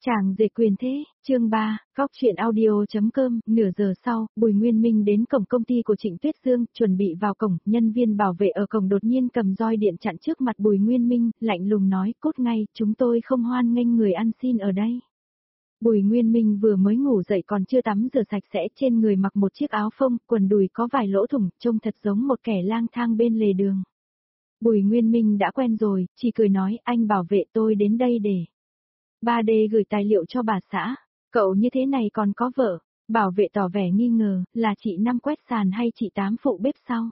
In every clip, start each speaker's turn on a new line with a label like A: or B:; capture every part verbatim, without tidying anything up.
A: Chàng rể quyền thế, chương ba, góc chuyện audio.com, nửa giờ sau, Bùi Nguyên Minh đến cổng công ty của Trịnh Tuyết Dương, chuẩn bị vào cổng, nhân viên bảo vệ ở cổng đột nhiên cầm roi điện chặn trước mặt Bùi Nguyên Minh, lạnh lùng nói, cút ngay, chúng tôi không hoan nghênh người ăn xin ở đây. Bùi Nguyên Minh vừa mới ngủ dậy còn chưa tắm rửa sạch sẽ, trên người mặc một chiếc áo phông, quần đùi có vài lỗ thủng, trông thật giống một kẻ lang thang bên lề đường. Bùi Nguyên Minh đã quen rồi, chỉ cười nói, anh bảo vệ tôi đến đây để ba D gửi tài liệu cho bà xã, cậu như thế này còn có vợ. Bảo vệ tỏ vẻ nghi ngờ, là chị Năm quét sàn hay chị Tám phụ bếp sau?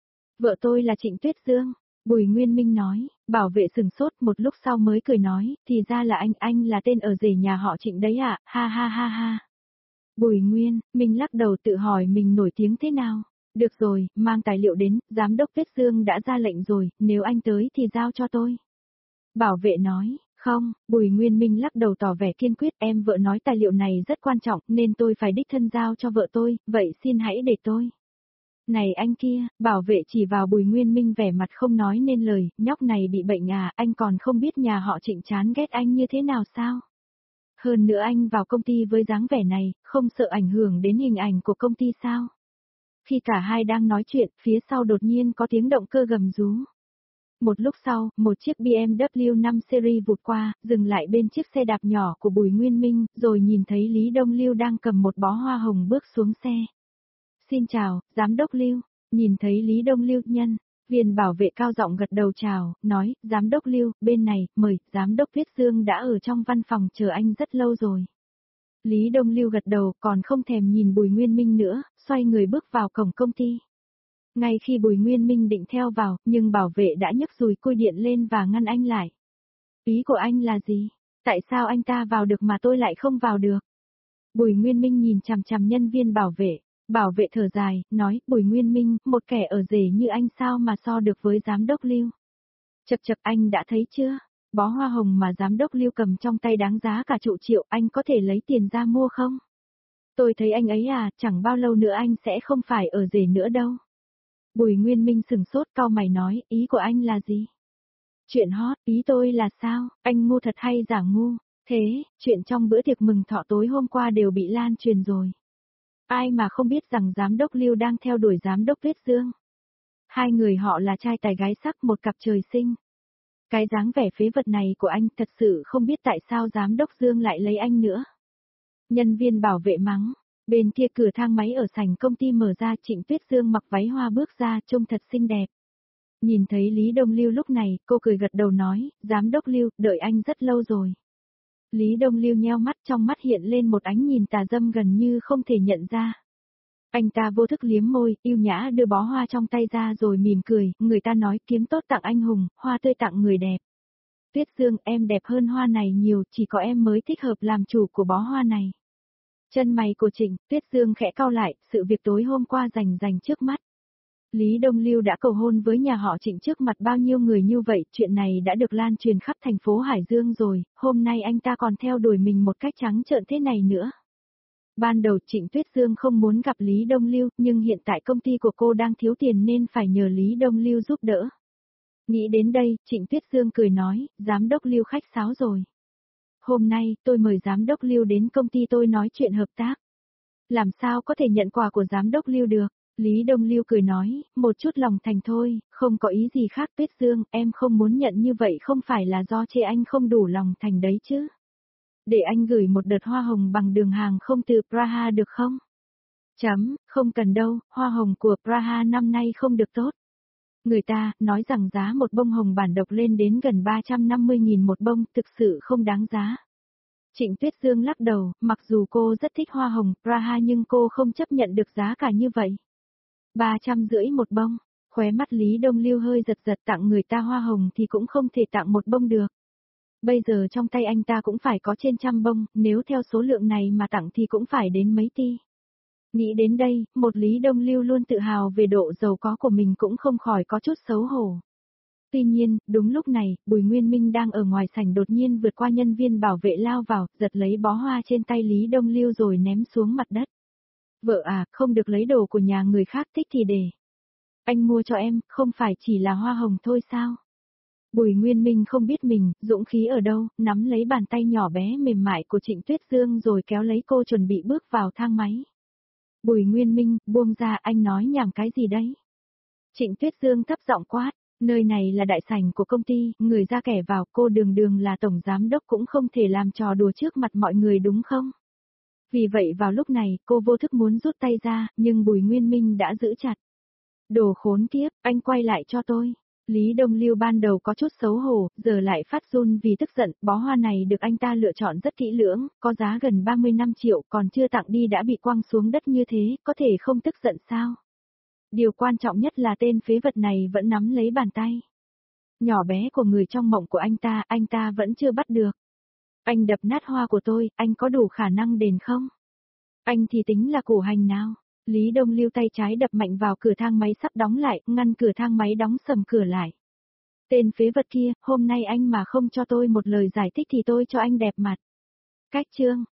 A: Vợ tôi là Trịnh Tuyết Dương, Bùi Nguyên Minh nói. Bảo vệ sừng sốt, một lúc sau mới cười nói, thì ra là anh, anh là tên ở rể nhà họ Trịnh đấy ạ, à? Ha ha ha ha. Bùi Nguyên Minh lắc đầu tự hỏi mình nổi tiếng thế nào. Được rồi, mang tài liệu đến, giám đốc Tuyết Dương đã ra lệnh rồi, nếu anh tới thì giao cho tôi. Bảo vệ nói. Không, Bùi Nguyên Minh lắc đầu tỏ vẻ kiên quyết, em vợ nói tài liệu này rất quan trọng nên tôi phải đích thân giao cho vợ tôi, vậy xin hãy để tôi. Này anh kia, bảo vệ chỉ vào Bùi Nguyên Minh vẻ mặt không nói nên lời, nhóc này bị bệnh à, anh còn không biết nhà họ Trịnh chán ghét anh như thế nào sao? Hơn nữa anh vào công ty với dáng vẻ này, không sợ ảnh hưởng đến hình ảnh của công ty sao? Khi cả hai đang nói chuyện, phía sau đột nhiên có tiếng động cơ gầm rú. Một lúc sau, một chiếc B M W năm series vụt qua, dừng lại bên chiếc xe đạp nhỏ của Bùi Nguyên Minh, rồi nhìn thấy Lý Đông Lưu đang cầm một bó hoa hồng bước xuống xe. Xin chào, Giám đốc Lưu, nhìn thấy Lý Đông Lưu nhân, viên bảo vệ cao giọng gật đầu chào, nói, Giám đốc Lưu, bên này, mời, Giám đốc Tuyết Dương đã ở trong văn phòng chờ anh rất lâu rồi. Lý Đông Lưu gật đầu còn không thèm nhìn Bùi Nguyên Minh nữa, xoay người bước vào cổng công ty. Ngay khi Bùi Nguyên Minh định theo vào, nhưng bảo vệ đã nhấc dùi cui điện lên và ngăn anh lại. Ý của anh là gì? Tại sao anh ta vào được mà tôi lại không vào được? Bùi Nguyên Minh nhìn chằm chằm nhân viên bảo vệ. Bảo vệ thở dài, nói, Bùi Nguyên Minh, một kẻ ở rể như anh sao mà so được với giám đốc Lưu? Chập chập anh đã thấy chưa? Bó hoa hồng mà giám đốc Lưu cầm trong tay đáng giá cả chục triệu, anh có thể lấy tiền ra mua không? Tôi thấy anh ấy à, chẳng bao lâu nữa anh sẽ không phải ở rể nữa đâu. Bùi Nguyên Minh sừng sốt cau mày nói, ý của anh là gì? Chuyện hot, ý tôi là sao, anh ngu thật hay giả ngu? Thế, chuyện trong bữa tiệc mừng thọ tối hôm qua đều bị lan truyền rồi. Ai mà không biết rằng giám đốc Lưu đang theo đuổi giám đốc Tuyết Dương. Hai người họ là trai tài gái sắc một cặp trời sinh. Cái dáng vẻ phế vật này của anh thật sự không biết tại sao giám đốc Dương lại lấy anh nữa. Nhân viên bảo vệ mắng. Bên kia cửa thang máy ở sảnh công ty mở ra, Trịnh Tuyết Dương mặc váy hoa bước ra, trông thật xinh đẹp. Nhìn thấy Lý Đông Lưu lúc này, cô cười gật đầu nói, Giám đốc Lưu, đợi anh rất lâu rồi. Lý Đông Lưu nheo mắt, trong mắt hiện lên một ánh nhìn tà dâm gần như không thể nhận ra. Anh ta vô thức liếm môi, yêu nhã đưa bó hoa trong tay ra rồi mỉm cười, người ta nói kiếm tốt tặng anh hùng, hoa tươi tặng người đẹp. Tuyết Dương, em đẹp hơn hoa này nhiều, chỉ có em mới thích hợp làm chủ của bó hoa này. Chân mày của Trịnh Tuyết Dương khẽ cau lại, sự việc tối hôm qua rành rành trước mắt. Lý Đông Lưu đã cầu hôn với nhà họ Trịnh trước mặt bao nhiêu người như vậy, chuyện này đã được lan truyền khắp thành phố Hải Dương rồi, hôm nay anh ta còn theo đuổi mình một cách trắng trợn thế này nữa. Ban đầu Trịnh Tuyết Dương không muốn gặp Lý Đông Lưu, nhưng hiện tại công ty của cô đang thiếu tiền nên phải nhờ Lý Đông Lưu giúp đỡ. Nghĩ đến đây, Trịnh Tuyết Dương cười nói, Giám đốc Lưu khách sáo rồi. Hôm nay, tôi mời Giám đốc Lưu đến công ty tôi nói chuyện hợp tác. Làm sao có thể nhận quà của Giám đốc Lưu được? Lý Đông Lưu cười nói, một chút lòng thành thôi, không có ý gì khác. Tuyết Dương, em không muốn nhận như vậy không phải là do chê anh không đủ lòng thành đấy chứ. Để anh gửi một đợt hoa hồng bằng đường hàng không từ Praha được không? Chấm, không cần đâu, hoa hồng của Praha năm nay không được tốt. Người ta nói rằng giá một bông hồng bản độc lên đến gần ba trăm năm mươi nghìn một bông, thực sự không đáng giá. Trịnh Tuyết Dương lắc đầu, mặc dù cô rất thích hoa hồng Praha nhưng cô không chấp nhận được giá cả như vậy. Ba trăm rưỡi một bông, khóe mắt Lý Đông Lưu hơi giật giật, tặng người ta hoa hồng thì cũng không thể tặng một bông được. Bây giờ trong tay anh ta cũng phải có trên trăm bông, nếu theo số lượng này mà tặng thì cũng phải đến mấy tỷ. Nghĩ đến đây, một Lý Đông Lưu luôn tự hào về độ giàu có của mình cũng không khỏi có chút xấu hổ. Tuy nhiên, đúng lúc này, Bùi Nguyên Minh đang ở ngoài sảnh đột nhiên vượt qua nhân viên bảo vệ lao vào, giật lấy bó hoa trên tay Lý Đông Lưu rồi ném xuống mặt đất. Vợ à, không được lấy đồ của nhà người khác, thích thì để. Anh mua cho em, không phải chỉ là hoa hồng thôi sao? Bùi Nguyên Minh không biết mình, dũng khí ở đâu, nắm lấy bàn tay nhỏ bé mềm mại của Trịnh Tuyết Dương rồi kéo lấy cô chuẩn bị bước vào thang máy. Bùi Nguyên Minh, buông ra, anh nói nhảm cái gì đấy? Trịnh Tuyết Dương thấp giọng quát, nơi này là đại sảnh của công ty, người ra kẻ vào, cô đường đường là tổng giám đốc cũng không thể làm trò đùa trước mặt mọi người đúng không? Vì vậy vào lúc này, cô vô thức muốn rút tay ra, nhưng Bùi Nguyên Minh đã giữ chặt. Đồ khốn kiếp, anh quay lại cho tôi. Lý Đông Lưu ban đầu có chút xấu hổ, giờ lại phát run vì tức giận, bó hoa này được anh ta lựa chọn rất kỹ lưỡng, có giá gần ba mươi lăm triệu, còn chưa tặng đi đã bị quăng xuống đất như thế, có thể không tức giận sao? Điều quan trọng nhất là tên phế vật này vẫn nắm lấy bàn tay. Nhỏ bé của người trong mộng của anh ta, anh ta vẫn chưa bắt được. Anh đập nát hoa của tôi, anh có đủ khả năng đền không? Anh thì tính là củ hành nào? Lý Đông Lưu tay trái đập mạnh vào cửa thang máy sắp đóng lại, ngăn cửa thang máy đóng sầm cửa lại. Tên phế vật kia, hôm nay anh mà không cho tôi một lời giải thích thì tôi cho anh đẹp mặt. Cách chương